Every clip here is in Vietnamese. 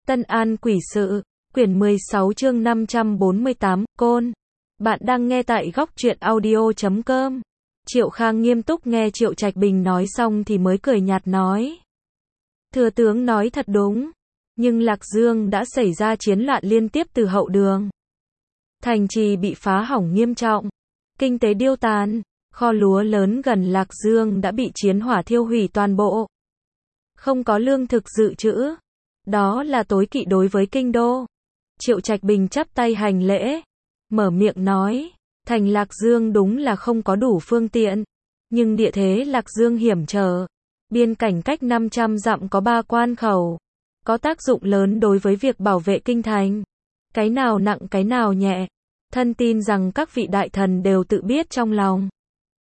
Tân An Quỷ Sự, quyển 16 chương 548, Côn. Bạn đang nghe tại góc truyện audio.com. Triệu Khang nghiêm túc nghe Triệu Trạch Bình nói xong thì mới cười nhạt nói. Thừa tướng nói thật đúng, nhưng Lạc Dương đã xảy ra chiến loạn liên tiếp từ hậu đường. Thành trì bị phá hỏng nghiêm trọng, kinh tế điêu tàn, kho lúa lớn gần Lạc Dương đã bị chiến hỏa thiêu hủy toàn bộ. Không có lương thực dự trữ. Đó là tối kỵ đối với kinh đô. Triệu Trạch Bình chắp tay hành lễ, mở miệng nói, thành Lạc Dương đúng là không có đủ phương tiện, nhưng địa thế Lạc Dương hiểm trở, biên cảnh cách 500 dặm có 3 quan khẩu, có tác dụng lớn đối với việc bảo vệ kinh thành. Cái nào nặng cái nào nhẹ, thân tin rằng các vị đại thần đều tự biết trong lòng.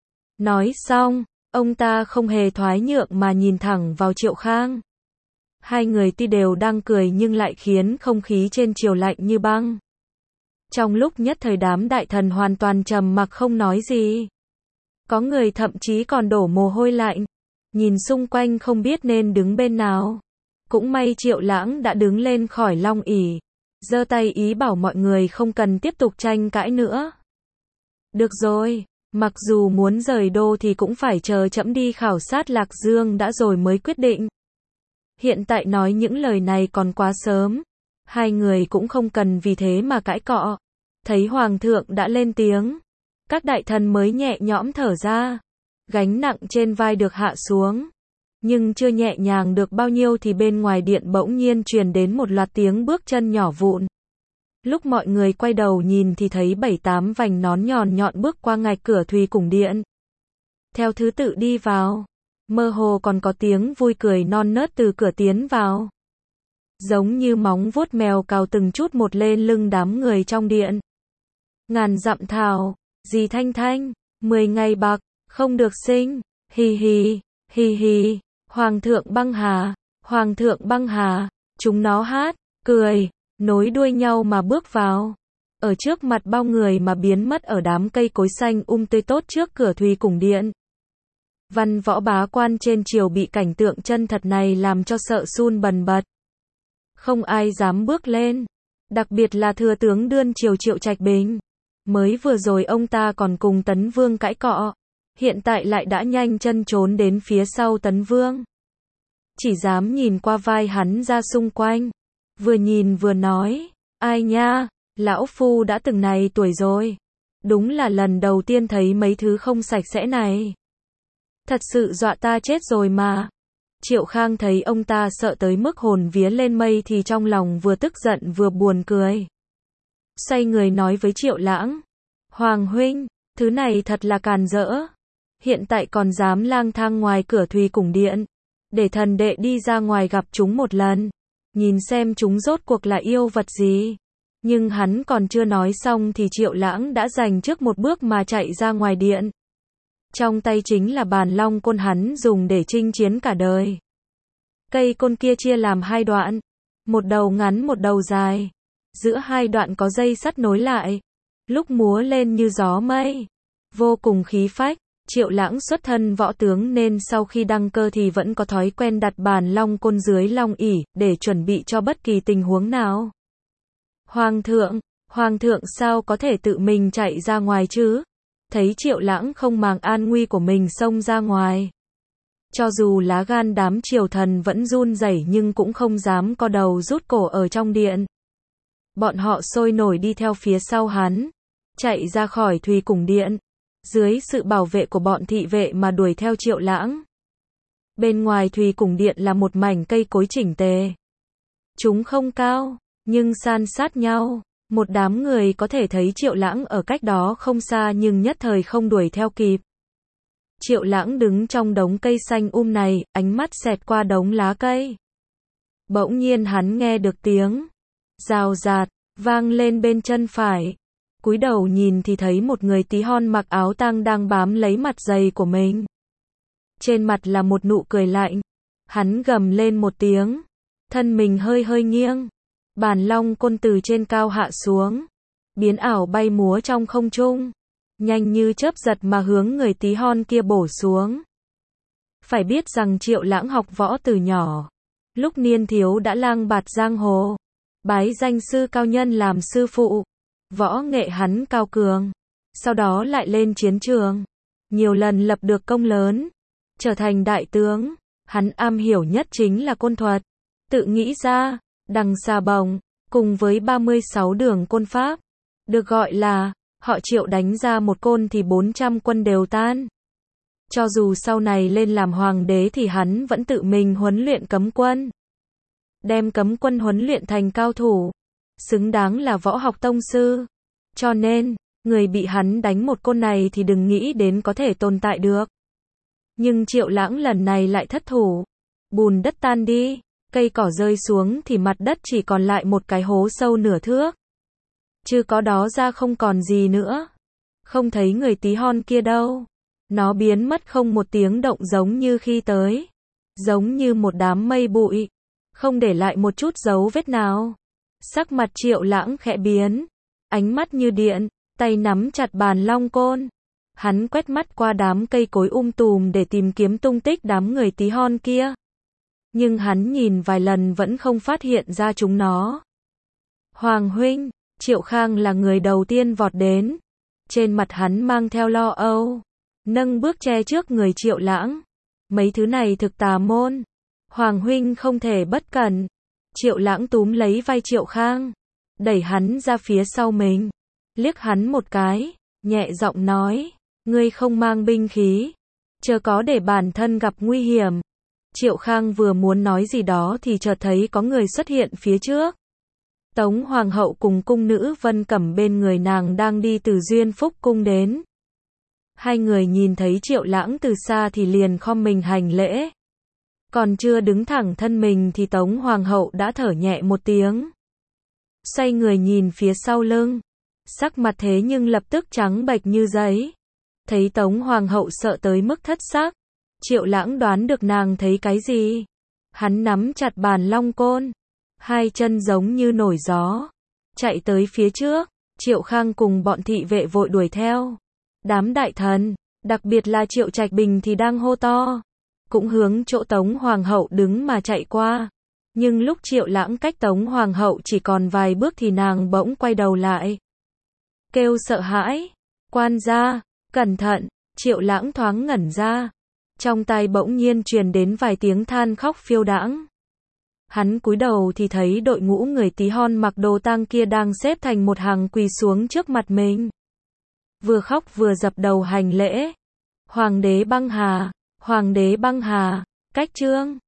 Nói xong, ông ta không hề thoái nhượng mà nhìn thẳng vào Triệu Khang. Hai người tuy đều đang cười nhưng lại khiến không khí trên triều lạnh như băng. Trong lúc nhất thời đám đại thần hoàn toàn trầm mặc không nói gì. Có người thậm chí còn đổ mồ hôi lạnh, nhìn xung quanh không biết nên đứng bên nào. Cũng may Triệu Lãng đã đứng lên khỏi long ỷ, giơ tay ý bảo mọi người không cần tiếp tục tranh cãi nữa. Được rồi, mặc dù muốn rời đô thì cũng phải chờ trẫm đi khảo sát Lạc Dương đã rồi mới quyết định. Hiện tại nói những lời này còn quá sớm, hai người cũng không cần vì thế mà cãi cọ. Thấy Hoàng thượng đã lên tiếng, các đại thần mới nhẹ nhõm thở ra, gánh nặng trên vai được hạ xuống. Nhưng chưa nhẹ nhàng được bao nhiêu thì bên ngoài điện bỗng nhiên truyền đến một loạt tiếng bước chân nhỏ vụn. Lúc mọi người quay đầu nhìn thì thấy 7-8 vành nón nhọn nhọn bước qua ngạch cửa Thùy Cung điện. Theo thứ tự đi vào. Mơ hồ còn có tiếng vui cười non nớt từ cửa tiến vào. Giống như móng vuốt mèo cào từng chút một lên lưng đám người trong điện. Ngàn dặm thảo, dì Thanh Thanh, 10 ngày bạc, không được sinh, hì hì, hì hì, Hoàng thượng băng hà, chúng nó hát, cười, nối đuôi nhau mà bước vào. Ở trước mặt bao người mà biến mất ở đám cây cối xanh tươi tốt trước cửa Thùy Cung điện. Văn võ bá quan trên triều bị cảnh tượng chân thật này làm cho sợ run bần bật. Không ai dám bước lên. Đặc biệt là thừa tướng đương triều Triệu Trạch Bình. Mới vừa rồi ông ta còn cùng Tấn Vương cãi cọ. Hiện tại lại đã nhanh chân trốn đến phía sau Tấn Vương. Chỉ dám nhìn qua vai hắn ra xung quanh. Vừa nhìn vừa nói. Ai nha, lão phu đã từng này tuổi rồi. Đúng là lần đầu tiên thấy mấy thứ không sạch sẽ này. Thật sự dọa ta chết rồi mà. Triệu Khang thấy ông ta sợ tới mức hồn vía lên mây thì trong lòng vừa tức giận vừa buồn cười. Xoay người nói với Triệu Lãng. Hoàng huynh, thứ này thật là càn rỡ. Hiện tại còn dám lang thang ngoài cửa Thùy Cung điện. Để thần đệ đi ra ngoài gặp chúng một lần. Nhìn xem chúng rốt cuộc là yêu vật gì. Nhưng hắn còn chưa nói xong thì Triệu Lãng đã giành trước một bước mà chạy ra ngoài điện. Trong tay chính là bàn long côn hắn dùng để chinh chiến cả đời. Cây côn kia chia làm hai đoạn, một đầu ngắn một đầu dài. Giữa hai đoạn có dây sắt nối lại, lúc múa lên như gió mây, vô cùng khí phách. Triệu Lãng xuất thân võ tướng nên sau khi đăng cơ thì vẫn có thói quen đặt bàn long côn dưới long ỷ để chuẩn bị cho bất kỳ tình huống nào. Hoàng thượng sao có thể tự mình chạy ra ngoài chứ? Thấy Triệu Lãng không màng an nguy của mình xông ra ngoài. Cho dù lá gan đám triều thần vẫn run rẩy nhưng cũng không dám co đầu rút cổ ở trong điện. Bọn họ sôi nổi đi theo phía sau hắn, chạy ra khỏi Thùy Cung điện, dưới sự bảo vệ của bọn thị vệ mà đuổi theo Triệu Lãng. Bên ngoài Thùy Cung điện là một mảnh cây cối chỉnh tề. Chúng không cao, nhưng san sát nhau. Một đám người có thể thấy Triệu Lãng ở cách đó không xa nhưng nhất thời không đuổi theo kịp. Triệu Lãng đứng trong đống cây xanh này, ánh mắt xẹt qua đống lá cây. Bỗng nhiên hắn nghe được tiếng rào rạt vang lên bên chân phải. Cúi đầu nhìn thì thấy một người tí hon mặc áo tang đang bám lấy mặt giày của mình. Trên mặt là một nụ cười lạnh. Hắn gầm lên một tiếng, thân mình hơi hơi nghiêng. Bàn long côn từ trên cao hạ xuống, biến ảo bay múa trong không trung, nhanh như chớp giật mà hướng người tí hon kia bổ xuống. Phải biết rằng Triệu Lãng học võ từ nhỏ, Lúc niên thiếu đã lang bạt giang hồ, bái danh sư cao nhân làm sư phụ. Võ nghệ hắn cao cường, sau đó lại lên chiến trường, nhiều lần lập được công lớn, trở thành đại tướng. Hắn am hiểu nhất chính là côn thuật, tự nghĩ ra đằng xà bồng, cùng với 36 đường côn pháp, được gọi là họ Triệu đánh ra một côn thì 400 quân đều tan. Cho dù sau này lên làm hoàng đế thì hắn vẫn tự mình huấn luyện cấm quân, đem cấm quân huấn luyện thành cao thủ, xứng đáng là võ học tông sư. Cho nên, người bị hắn đánh một côn này thì đừng nghĩ đến có thể tồn tại được. Nhưng Triệu Lãng lần này lại thất thủ, bùn đất tan đi, cây cỏ rơi xuống thì mặt đất chỉ còn lại một cái hố sâu nửa thước. Chứ có đó ra không còn gì nữa. Không thấy người tí hon kia đâu. Nó biến mất không một tiếng động giống như khi tới. Giống như một đám mây bụi, không để lại một chút dấu vết nào. Sắc mặt Triệu Lãng khẽ biến, ánh mắt như điện, tay nắm chặt bàn long côn. Hắn quét mắt qua đám cây cối tùm để tìm kiếm tung tích đám người tí hon kia. Nhưng hắn nhìn vài lần vẫn không phát hiện ra chúng nó. Hoàng huynh, Triệu Khang là người đầu tiên vọt đến. Trên mặt hắn mang theo lo âu, nâng bước che trước người Triệu Lãng. Mấy thứ này thực tà môn, Hoàng huynh không thể bất cẩn. Triệu Lãng túm lấy vai Triệu Khang, đẩy hắn ra phía sau mình, liếc hắn một cái, nhẹ giọng nói, ngươi không mang binh khí, chớ có để bản thân gặp nguy hiểm. Triệu Khang vừa muốn nói gì đó thì chợt thấy có người xuất hiện phía trước. Tống Hoàng hậu cùng cung nữ Vân Cẩm bên người nàng đang đi từ Duyên Phúc cung đến. Hai người nhìn thấy Triệu Lãng từ xa thì liền khom mình hành lễ. Còn chưa đứng thẳng thân mình thì Tống Hoàng hậu đã thở nhẹ một tiếng. Xoay người nhìn phía sau lưng, sắc mặt thế nhưng lập tức trắng bệch như giấy. Thấy Tống Hoàng hậu sợ tới mức thất sắc, Triệu Lãng đoán được nàng thấy cái gì. Hắn nắm chặt bàn long côn, hai chân giống như nổi gió, chạy tới phía trước. Triệu Khang cùng bọn thị vệ vội đuổi theo. Đám đại thần, đặc biệt là Triệu Trạch Bình thì đang hô to, cũng hướng chỗ Tống Hoàng hậu đứng mà chạy qua. Nhưng lúc Triệu Lãng cách Tống Hoàng hậu chỉ còn vài bước thì nàng bỗng quay đầu lại, kêu sợ hãi, quan gia, cẩn thận. Triệu Lãng thoáng ngẩn ra, trong tai bỗng nhiên truyền đến vài tiếng than khóc phiêu đãng. Hắn cúi đầu thì thấy đội ngũ người tí hon mặc đồ tang kia đang xếp thành một hàng quỳ xuống trước mặt mình, vừa khóc vừa dập đầu hành lễ. Hoàng đế băng hà, Hoàng đế băng hà, cách trương.